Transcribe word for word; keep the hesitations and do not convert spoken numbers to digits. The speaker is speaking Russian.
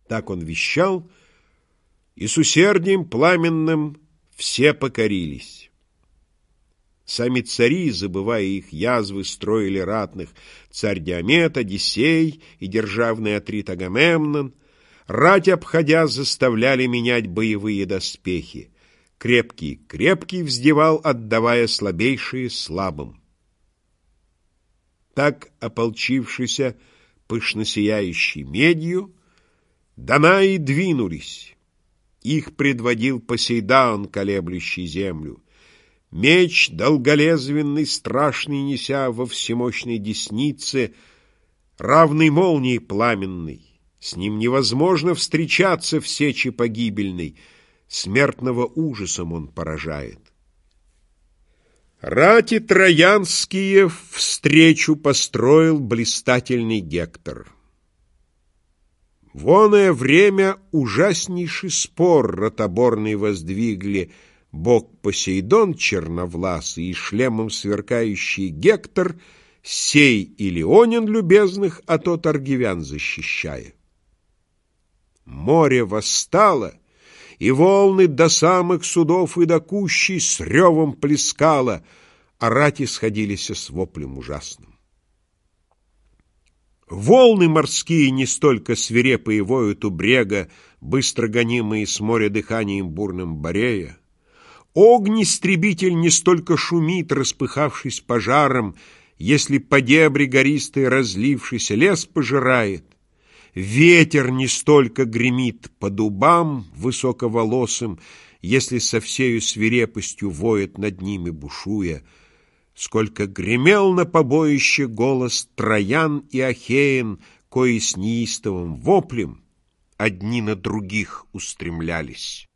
Так он вещал, и с усердием пламенным все покорились. Сами цари, забывая их язвы, строили ратных: царь Диамет, Одиссей и державный Атрит Агамемнон, рать обходя, заставляли менять боевые доспехи. Крепкий крепкий вздевал, отдавая слабейшие слабым. Так, ополчившися пышно сияющей медью, Данаи двинулись. Их предводил Посейдон, колеблющий землю. Меч долголезвенный, страшный неся во всемощной деснице, равный молнии пламенной. С ним невозможно встречаться в сече погибельной, смертного ужасом он поражает. Рати троянские встречу построил блистательный Гектор. В оное время ужаснейший спор ротоборный воздвигли бог Посейдон черновласый и шлемом сверкающий Гектор, сей и Леонин любезных, а тот аргивян защищая. Море восстало, и волны до самых судов и до кущей с ревом плескало, а рати сходились с воплем ужасным. Волны морские не столько свирепые воют у брега, быстро гонимые с моря дыханием бурным Борея. Огнестребитель не столько шумит, распыхавшись пожаром, если по дебри гористой разлившийся лес пожирает. Ветер не столько гремит по дубам высоковолосым, если со всею свирепостью воет над ними бушуя, сколько гремел на побоище голос Троян и Ахеен, кои с неистовым воплем одни на других устремлялись.